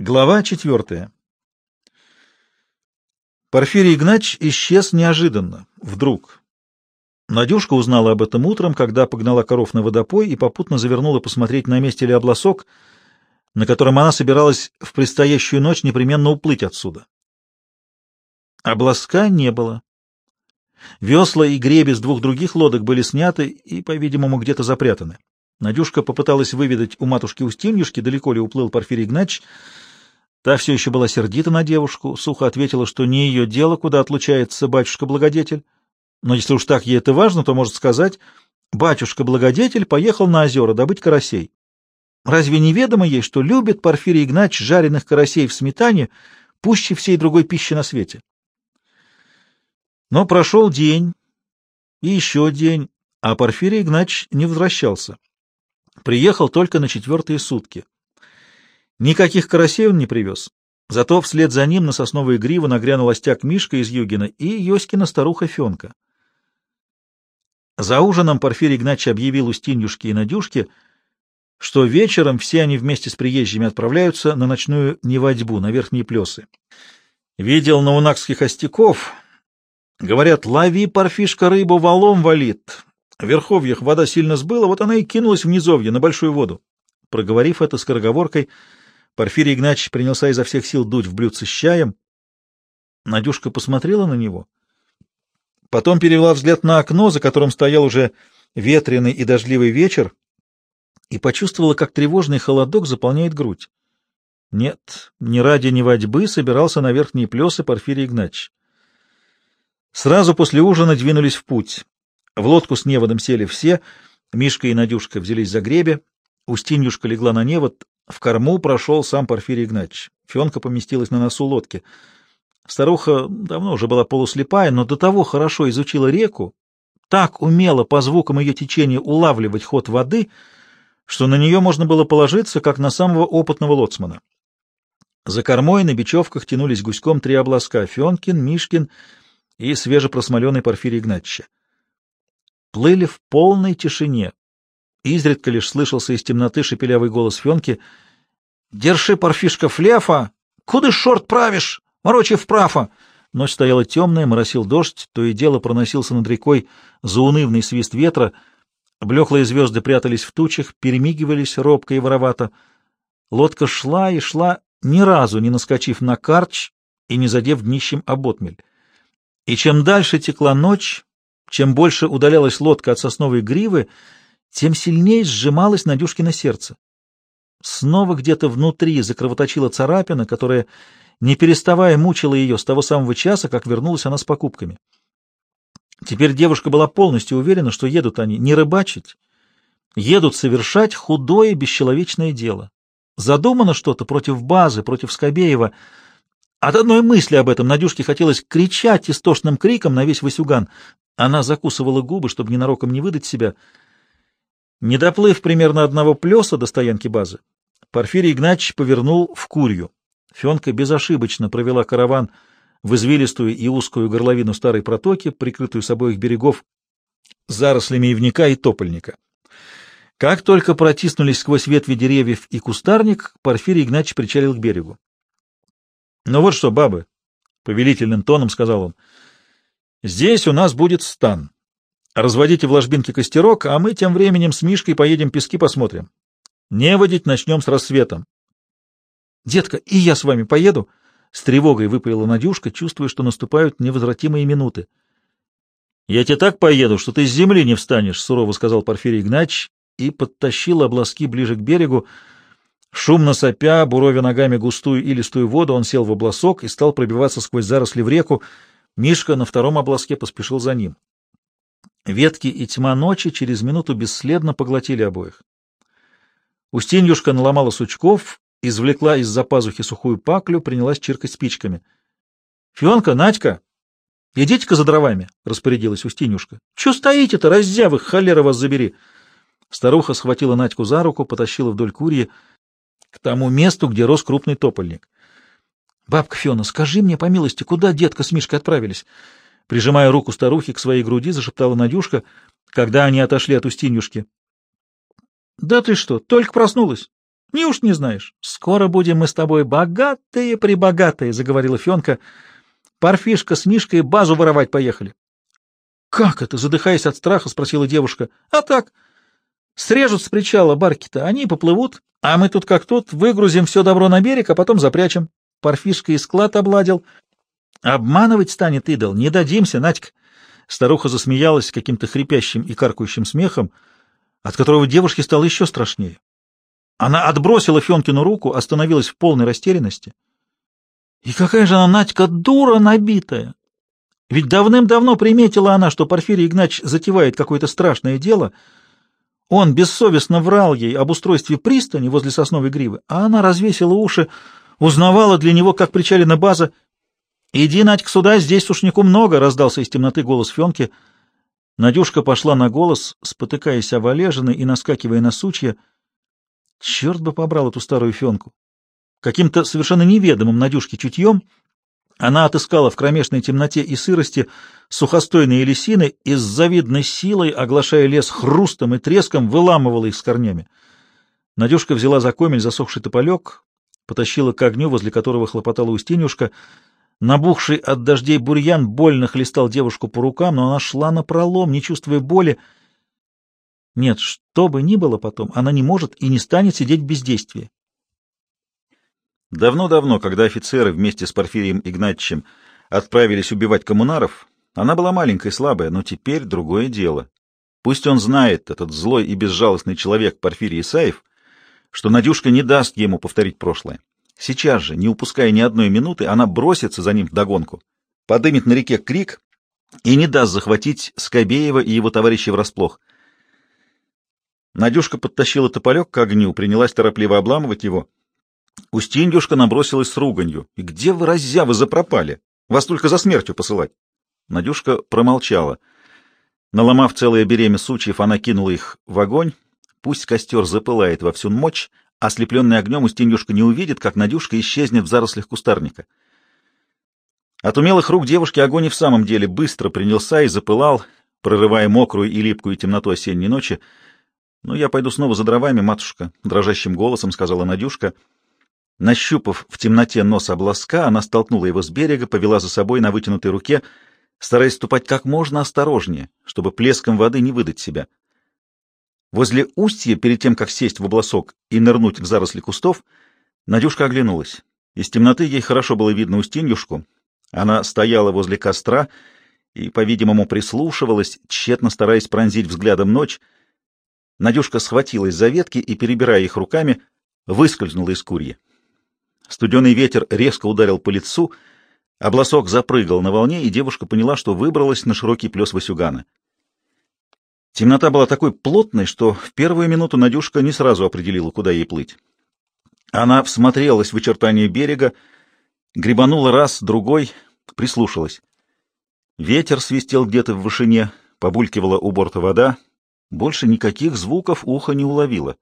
Глава 4. Порфирий Игнач исчез неожиданно, вдруг. Надюшка узнала об этом утром, когда погнала коров на водопой и попутно завернула посмотреть, на месте ли обласок, на котором она собиралась в предстоящую ночь непременно уплыть отсюда. Обласка не было. Весла и греби с двух других лодок были сняты и, по-видимому, где-то запрятаны. Надюшка попыталась выведать у матушки Устиньюшки, далеко ли уплыл Порфирий Игнач. Та все еще была сердита на девушку, сухо ответила, что не ее дело, куда отлучается батюшка-благодетель. Но если уж так ей это важно, то может сказать: батюшка-благодетель поехал на озера добыть карасей. Разве не ведомо ей, что любит Порфирий Игнач жареных карасей в сметане пуще всей другой пищи на свете? Но прошел день, и еще день, а Порфирий Игнач не возвращался. Приехал только на 4-е сутки. Никаких карасей он не привез. Зато вслед за ним на сосновые гривы нагрянул остяк Мишка из Югина и Йоськина старуха Фенка. За ужином Порфирий Игнач объявил Устиньюшке и Надюшке, что вечером все они вместе с приезжими отправляются на ночную неводьбу, на Верхние Плесы. Видел на унакских остяков, говорят: лови, Порфишка, рыбу, валом валит. В верховьях вода сильно сбыла, вот она и кинулась в низовье на большую воду. Проговорив это скороговоркой, Порфирий Игнач принялся изо всех сил дуть в блюдце с чаем. Надюшка посмотрела на него, потом перевела взгляд на окно, за которым стоял уже ветреный и дождливый вечер, и почувствовала, как тревожный холодок заполняет грудь. Нет, ни ради неводьбы собирался на Верхние Плесы Порфирий Игнач. Сразу после ужина двинулись в путь. В лодку с неводом сели все, Мишка и Надюшка взялись за гребе, Устиньюшка легла на невод, в корму прошел сам Порфирий Игнач. Фенка поместилась на носу лодки. Старуха давно уже была полуслепая, но до того хорошо изучила реку, так умела по звукам ее течения улавливать ход воды, что на нее можно было положиться, как на самого опытного лоцмана. За кормой на бечевках тянулись гуськом 3 обласка — Фенкин, Мишкин и свежепросмоленный Порфирий Игнатьича. Плыли в полной тишине. Изредка лишь слышался из темноты шепелявый голос Фенки: «Держи, Порфишка, флефа! Куды шорт правишь? Морочи вправо!» Ночь стояла темная, моросил дождь, то и дело проносился над рекой заунывный свист ветра, блеклые звезды прятались в тучах, перемигивались робко и воровато. Лодка шла и шла, ни разу не наскочив на карч и не задев днищем об отмель. И чем дальше текла ночь, чем больше удалялась лодка от сосновой гривы, тем сильнее сжималось Надюшкино сердце. Снова где-то внутри закровоточила царапина, которая, не переставая, мучила ее с того самого часа, как вернулась она с покупками. Теперь девушка была полностью уверена, что едут они не рыбачить, едут совершать худое бесчеловечное дело. Задумано что-то против базы, против Скобеева. От одной мысли об этом Надюшке хотелось кричать истошным криком на весь Васюган. Она закусывала губы, чтобы ненароком не выдать себя. Не доплыв примерно 1 плеса до стоянки базы, Порфирий Игнач повернул в Курью. Фенка безошибочно провела караван в извилистую и узкую горловину старой протоки, прикрытую с обоих берегов зарослями ивника и топольника. Как только протиснулись сквозь ветви деревьев и кустарник, Порфирий Игнач причалил к берегу. — Ну вот что, бабы, — повелительным тоном сказал он, — здесь у нас будет стан. Разводите в ложбинке костерок, а мы тем временем с Мишкой поедем пески посмотрим. Неводить начнем с рассветом. — Детка, и я с вами поеду? — с тревогой выпалила Надюшка, чувствуя, что наступают невозвратимые минуты. — Я тебе так поеду, что ты с земли не встанешь, — сурово сказал Порфирий Игнач и подтащил обласки ближе к берегу. Шумно сопя, буровя ногами густую и листую воду, он сел в обласок и стал пробиваться сквозь заросли в реку. Мишка на 2-м обласке поспешил за ним. Ветки и тьма ночи через минуту бесследно поглотили обоих. Устиньюшка наломала сучков, извлекла из-за пазухи сухую паклю, принялась чиркать спичками. — Фенка, Надька, идите-ка за дровами, — распорядилась Устиньюшка. — Чего стоите-то, раззявы, холера вас забери! Старуха схватила Надьку за руку, потащила вдоль Курьи к тому месту, где рос крупный топольник. — Бабка Фена, скажи мне, по милости, куда детка с Мишкой отправились? Прижимая руку старухи к своей груди, зашептала Надюшка, когда они отошли от Устиньюшки. — Да ты что, только проснулась? Неуж не знаешь? Скоро будем мы с тобой богатые-пребогатые, — заговорила Фенка. Парфишка с Мишкой базу воровать поехали. — Как это? — задыхаясь от страха, спросила девушка. — А так. Срежут с причала барки-то, они поплывут, а мы тут как тут выгрузим все добро на берег, а потом запрячем. Парфишка и склад обладил. Обманывать станет идол, не дадимся, Надька. Старуха засмеялась каким-то хрипящим и каркающим смехом, от которого девушке стало еще страшнее. Она отбросила Фенкину руку, остановилась в полной растерянности. И какая же она, Надька, дура набитая! Ведь давным-давно приметила она, что Порфирий Игнач затевает какое-то страшное дело. Он бессовестно врал ей об устройстве пристани возле сосновой гривы, а она развесила уши, узнавала для него, как причалена база. «Иди, Надька, сюда, здесь сушняку много!» — раздался из темноты голос Фенки. Надюшка пошла на голос, спотыкаясь о валежины и наскакивая на сучья. Черт бы побрал эту старую Фенку! Каким-то совершенно неведомым Надюшке чутьем она отыскала в кромешной темноте и сырости сухостойные лисины и с завидной силой, оглашая лес хрустом и треском, выламывала их с корнями. Надюшка взяла за комель засохший тополек, потащила к огню, возле которого хлопотала Устинюшка. Набухший от дождей бурьян больно хлестал девушку по рукам, но она шла напролом, не чувствуя боли. Нет, что бы ни было потом, она не может и не станет сидеть в бездействии. Давно-давно, когда офицеры вместе с Порфирием Игнатьевичем отправились убивать коммунаров, она была маленькая и слабая, но теперь другое дело. Пусть он знает, этот злой и безжалостный человек Порфирий Исаев, что Надюшка не даст ему повторить прошлое. Сейчас же, не упуская ни одной минуты, она бросится за ним вдогонку, подымет на реке крик и не даст захватить Скобеева и его товарищей врасплох. Надюшка подтащила тополек к огню, принялась торопливо обламывать его. Устиньюшка набросилась с руганью. — И где вы, раззявы, запропали? Вас только за смертью посылать. Надюшка промолчала. Наломав целое беремя сучьев, она кинула их в огонь. Пусть костер запылает во всю мощь, ослепленный огнем Устиньюшка не увидит, как Надюшка исчезнет в зарослях кустарника. От умелых рук девушки огонь и в самом деле быстро принялся и запылал, прорывая мокрую и липкую темноту осенней ночи. — Ну, я пойду снова за дровами, матушка, — дрожащим голосом сказала Надюшка. Нащупав в темноте нос обласка, она столкнула его с берега, повела за собой на вытянутой руке, стараясь ступать как можно осторожнее, чтобы плеском воды не выдать себя. Возле устья, перед тем, как сесть в обласок и нырнуть в заросли кустов, Надюшка оглянулась. Из темноты ей хорошо было видно Устиньюшку. Она стояла возле костра и, по-видимому, прислушивалась, тщетно стараясь пронзить взглядом ночь. Надюшка схватилась за ветки и, перебирая их руками, выскользнула из курьи. Студеный ветер резко ударил по лицу, обласок запрыгал на волне, и девушка поняла, что выбралась на широкий плес Васюгана. Темнота была такой плотной, что в первую минуту Надюшка не сразу определила, куда ей плыть. Она всмотрелась в очертания берега, гребанула раз, другой, прислушалась. Ветер свистел где-то в вышине, побулькивала у борта вода. Больше никаких звуков ухо не уловило.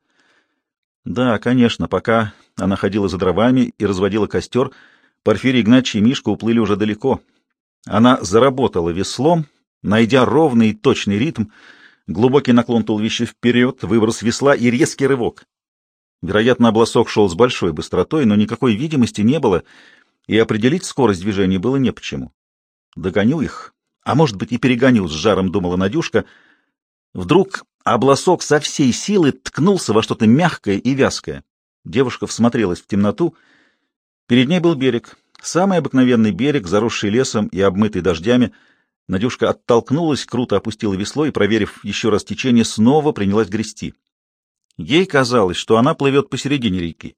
Да, конечно, пока она ходила за дровами и разводила костер, Порфирий Игнатьевич и Мишка уплыли уже далеко. Она заработала веслом, найдя ровный и точный ритм, глубокий наклон туловища вперед, выброс весла и резкий рывок. Вероятно, обласок шел с большой быстротой, но никакой видимости не было, и определить скорость движения было не почему. Догоню их, а может быть и перегоню, с жаром думала Надюшка. Вдруг обласок со всей силы ткнулся во что-то мягкое и вязкое. Девушка всмотрелась в темноту. Перед ней был берег, самый обыкновенный берег, заросший лесом и обмытый дождями. Надюшка оттолкнулась, круто опустила весло и, проверив еще раз течение, снова принялась грести. Ей казалось, что она плывет посередине реки.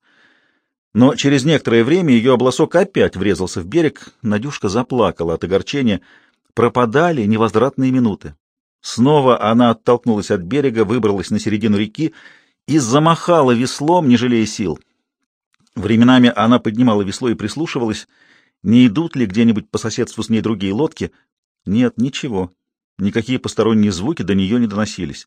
Но через некоторое время ее обласок опять врезался в берег. Надюшка заплакала от огорчения. Пропадали невозвратные минуты. Снова она оттолкнулась от берега, выбралась на середину реки и замахала веслом, не жалея сил. Временами она поднимала весло и прислушивалась, не идут ли где-нибудь по соседству с ней другие лодки. Нет, ничего. Никакие посторонние звуки до нее не доносились.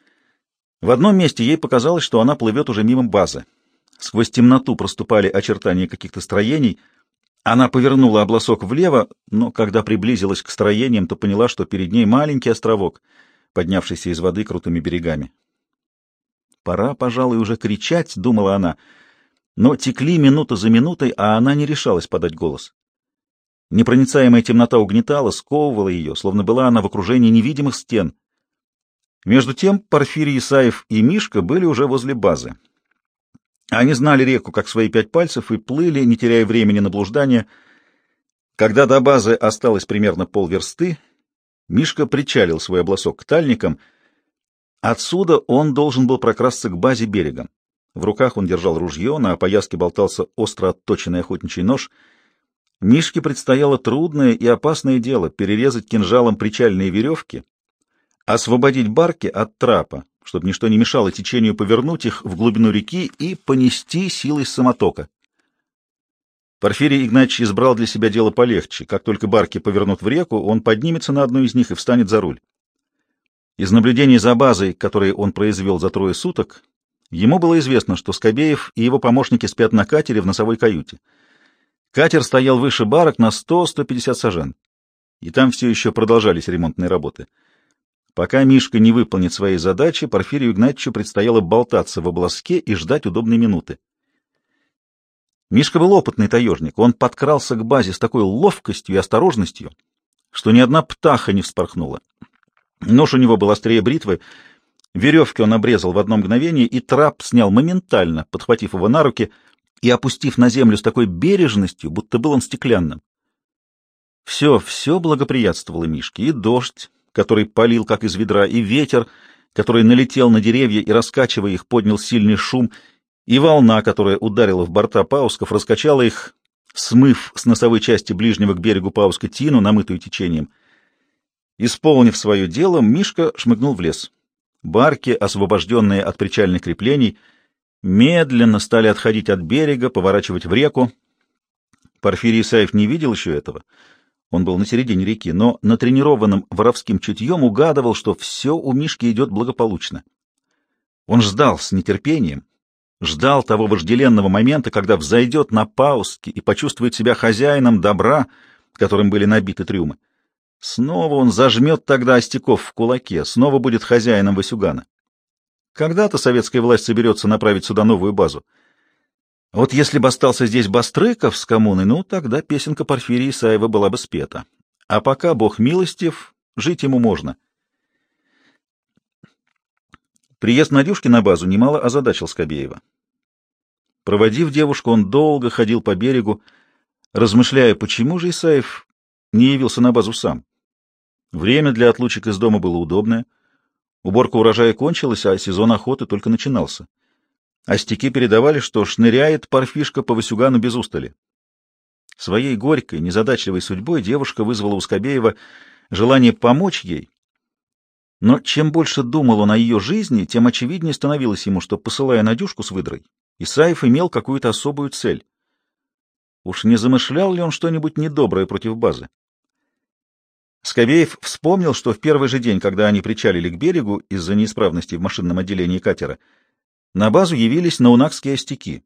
В одном месте ей показалось, что она плывет уже мимо базы. Сквозь темноту проступали очертания каких-то строений. Она повернула обласок влево, но когда приблизилась к строениям, то поняла, что перед ней маленький островок, поднявшийся из воды крутыми берегами. Пора, пожалуй, уже кричать, — думала она. Но текли минута за минутой, а она не решалась подать голос. Непроницаемая темнота угнетала, сковывала ее, словно была она в окружении невидимых стен. Между тем Порфирий Исаев и Мишка были уже возле базы. Они знали реку как свои 5 пальцев и плыли, не теряя времени на блуждание. Когда до базы осталось примерно полверсты, Мишка причалил свой обласок к тальникам. Отсюда он должен был прокрасться к базе берегом. В руках он держал ружье, на опояске болтался остро отточенный охотничий нож. Мишке предстояло трудное и опасное дело — перерезать кинжалом причальные веревки, освободить барки от трапа, чтобы ничто не мешало течению повернуть их в глубину реки и понести силой самотока. Порфирий Игнатьевич избрал для себя дело полегче. Как только барки повернут в реку, он поднимется на одну из них и встанет за руль. Из наблюдений за базой, которые он произвел за 3 суток, ему было известно, что Скобеев и его помощники спят на катере в носовой каюте. Катер стоял выше барок на 100-150 сажен, и там все еще продолжались ремонтные работы. Пока Мишка не выполнит своей задачи, Порфирию Игнатьевичу предстояло болтаться в обласке и ждать удобной минуты. Мишка был опытный таежник, он подкрался к базе с такой ловкостью и осторожностью, что ни одна птаха не вспорхнула. Нож у него был острее бритвы, веревки он обрезал в одно мгновение, и трап снял моментально, подхватив его на руки и опустив на землю с такой бережностью, будто был он стеклянным. Все благоприятствовало Мишке, и дождь, который палил как из ведра, и ветер, который налетел на деревья и, раскачивая их, поднял сильный шум, и волна, которая ударила в борта паусков, раскачала их, смыв с носовой части ближнего к берегу пауска тину, намытую течением. Исполнив свое дело, Мишка шмыгнул в лес. Барки, освобожденные от причальных креплений, медленно стали отходить от берега, поворачивать в реку. Порфирий Исаев не видел еще этого. Он был на середине реки, но натренированным воровским чутьем угадывал, что все у Мишки идет благополучно. Он ждал с нетерпением, ждал того вожделенного момента, когда взойдет на пауски и почувствует себя хозяином добра, которым были набиты трюмы. Снова он зажмет тогда Остяков в кулаке, снова будет хозяином Васюгана. Когда-то советская власть соберется направить сюда новую базу. Вот если бы остался здесь Бастрыков с коммуной, ну, тогда песенка Порфирия Исаева была бы спета. А пока, Бог милостив, жить ему можно. Приезд Надюшки на базу немало озадачил Скобеева. Проводив девушку, он долго ходил по берегу, размышляя, почему же Исаев не явился на базу сам. Время для отлучек из дома было удобное. Уборка урожая кончилась, а сезон охоты только начинался. Остяки передавали, что шныряет Порфишка по Васюгану без устали. Своей горькой, незадачливой судьбой девушка вызвала у Скобеева желание помочь ей. Но чем больше думал он о ее жизни, тем очевиднее становилось ему, что, посылая Надюшку с выдрой, Исаев имел какую-то особую цель. Уж не замышлял ли он что-нибудь недоброе против базы? Скобеев вспомнил, что в первый же день, когда они причалили к берегу из-за неисправности в машинном отделении катера, на базу явились наунакские остяки.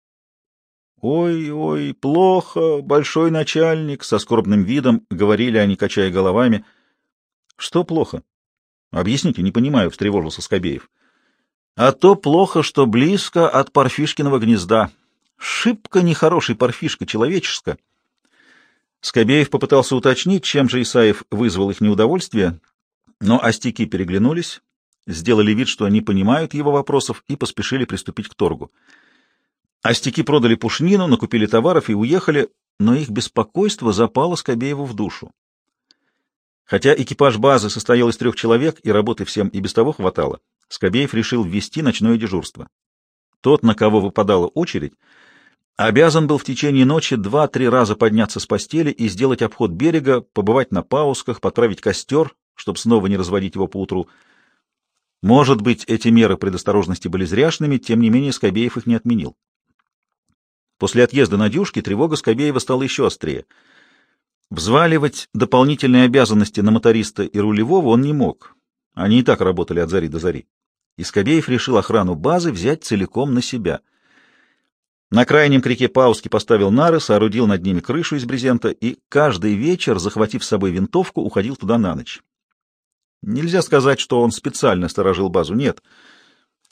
«Ой, плохо, большой начальник», — со скорбным видом говорили они, качая головами. «Что плохо?» «Объясните, не понимаю», — встревожился Скобеев. «А то плохо, что близко от Порфишкиного гнезда. Шибко нехороший Порфишка, человеческо». Скобеев попытался уточнить, чем же Исаев вызвал их неудовольствие, но остяки переглянулись, сделали вид, что они понимают его вопросов, и поспешили приступить к торгу. Остяки продали пушнину, накупили товаров и уехали, но их беспокойство запало Скобееву в душу. Хотя экипаж базы состоял из 3 человек, и работы всем и без того хватало, Скобеев решил ввести ночное дежурство. Тот, на кого выпадала очередь, обязан был в течение ночи 2-3 раза подняться с постели и сделать обход берега, побывать на паусках, подправить костер, чтобы снова не разводить его поутру. Может быть, эти меры предосторожности были зряшными, тем не менее Скобеев их не отменил. После отъезда Надюшки тревога Скобеева стала еще острее. Взваливать дополнительные обязанности на моториста и рулевого он не мог. Они и так работали от зари до зари. И Скобеев решил охрану базы взять целиком на себя. На крайнем к реке Пауски поставил нары, соорудил над ними крышу из брезента и каждый вечер, захватив с собой винтовку, уходил туда на ночь. Нельзя сказать, что он специально сторожил базу, нет.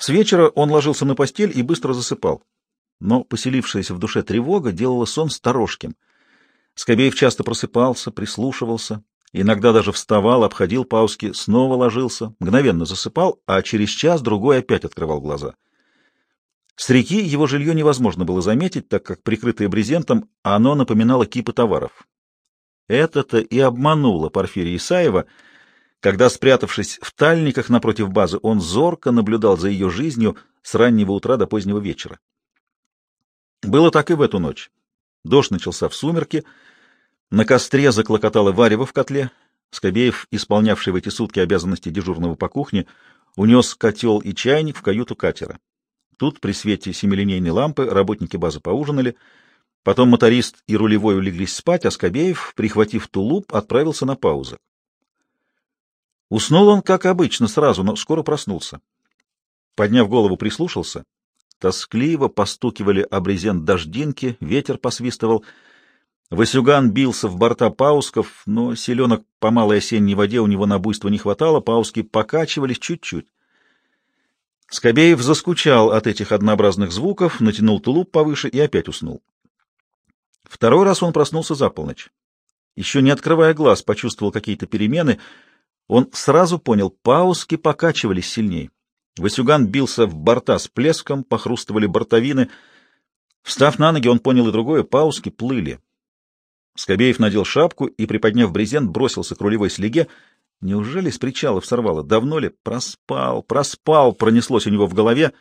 С вечера он ложился на постель и быстро засыпал. Но поселившаяся в душе тревога делала сон сторожким. Скобеев часто просыпался, прислушивался, иногда даже вставал, обходил пауски, снова ложился, мгновенно засыпал, а через час-другой опять открывал глаза. С реки его жилье невозможно было заметить, так как, прикрытое брезентом, оно напоминало кипы товаров. Это-то и обмануло Порфирия Исаева, когда, спрятавшись в тальниках напротив базы, он зорко наблюдал за ее жизнью с раннего утра до позднего вечера. Было так и в эту ночь. Дождь начался в сумерки, на костре заклокотало варево в котле. Скобеев, исполнявший в эти сутки обязанности дежурного по кухне, унес котел и чайник в каюту катера. Тут, при свете семилинейной лампы, работники базы поужинали, потом моторист и рулевой улеглись спать, а Скобеев, прихватив тулуп, отправился на паузу. Уснул он, как обычно, сразу, но скоро проснулся. Подняв голову, прислушался. Тоскливо постукивали о брезент дождинки, ветер посвистывал. Васюган бился в борта паусков, но селенок по малой осенней воде у него на буйство не хватало, пауски покачивались чуть-чуть. Скобеев заскучал от этих однообразных звуков, натянул тулуп повыше и опять уснул. Второй раз он проснулся за полночь. Еще не открывая глаз, почувствовал какие-то перемены. Он сразу понял, пауски покачивались сильнее. Васюган бился в борта с плеском, похрустывали бортовины. Встав на ноги, он понял и другое — пауски плыли. Скобеев надел шапку и, приподняв брезент, бросился к рулевой слеге. Неужели с причалов сорвало? Давно ли? Проспал, пронеслось у него в голове.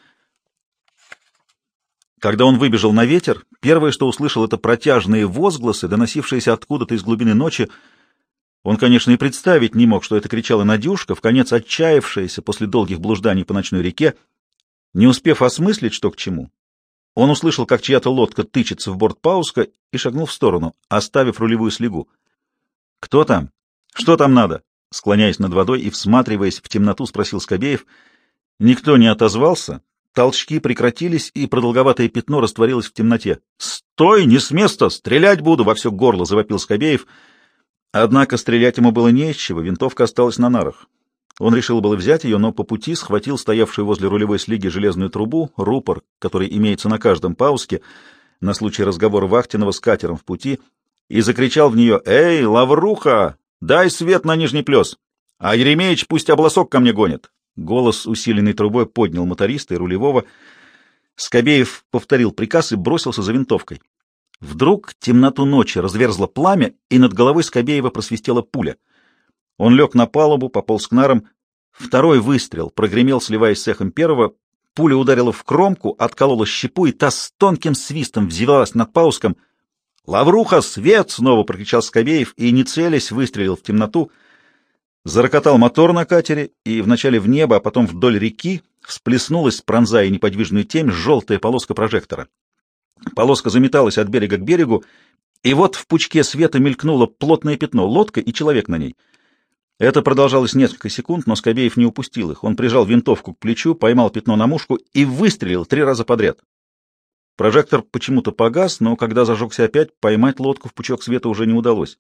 Когда он выбежал на ветер, первое, что услышал, — это протяжные возгласы, доносившиеся откуда-то из глубины ночи. Он, конечно, и представить не мог, что это кричала Надюшка, вконец отчаявшаяся после долгих блужданий по ночной реке. Не успев осмыслить, что к чему, он услышал, как чья-то лодка тычется в борт пауска, и шагнул в сторону, оставив рулевую слегу. «Кто там? Что там надо?» Склоняясь над водой и всматриваясь в темноту, спросил Скобеев. Никто не отозвался, толчки прекратились, и продолговатое пятно растворилось в темноте. «Стой! Не с места! Стрелять буду!» — во все горло завопил Скобеев. Однако стрелять ему было не из чего, винтовка осталась на нарах. Он решил было взять ее, но по пути схватил стоявшую возле рулевой слиги железную трубу, рупор, который имеется на каждом пауске, на случай разговора вахтенного с катером в пути, и закричал в нее: «Эй, Лавруха, дай свет на нижний плес! А Еремеич пусть обласок ко мне гонит!» Голос, усиленный трубой, поднял моториста и рулевого. Скобеев повторил приказ и бросился за винтовкой. Вдруг темноту ночи разверзло пламя, и над головой Скобеева просвистела пуля. Он лег на палубу, пополз к нарам. Второй выстрел прогремел, сливаясь с эхом первого. Пуля ударила в кромку, отколола щепу, и та с тонким свистом взвилась над пауском. «Лавруха, свет!» — снова прокричал Скобеев и, не целясь, выстрелил в темноту. Зарокотал мотор на катере, и вначале в небо, а потом вдоль реки всплеснулась, пронзая неподвижную темь, желтая полоска прожектора. Полоска заметалась от берега к берегу, и вот в пучке света мелькнуло плотное пятно, лодка и человек на ней. Это продолжалось несколько секунд, но Скобеев не упустил их. Он прижал винтовку к плечу, поймал пятно на мушку и выстрелил 3 раза подряд. Прожектор почему-то погас, но когда зажегся опять, поймать лодку в пучок света уже не удалось.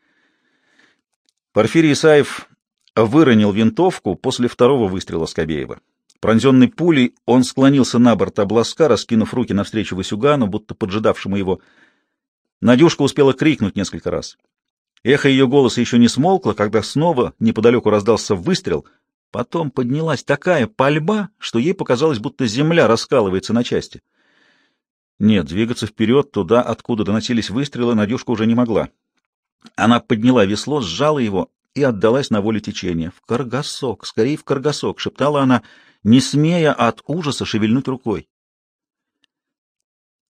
Порфирий Исаев выронил винтовку после второго выстрела Скобеева. Пронзенный пулей, он склонился на борт обласка, раскинув руки навстречу Васюгану, будто поджидавшему его. Надюшка успела крикнуть несколько раз. Эхо ее голоса еще не смолкло, когда снова неподалеку раздался выстрел. Потом поднялась такая пальба, что ей показалось, будто земля раскалывается на части. Нет, двигаться вперед, туда, откуда доносились выстрелы, Надюшка уже не могла. Она подняла весло, сжала его и отдалась на волю течения. «В Каргасок, скорее в Каргасок!» — шептала она, не смея от ужаса шевельнуть рукой.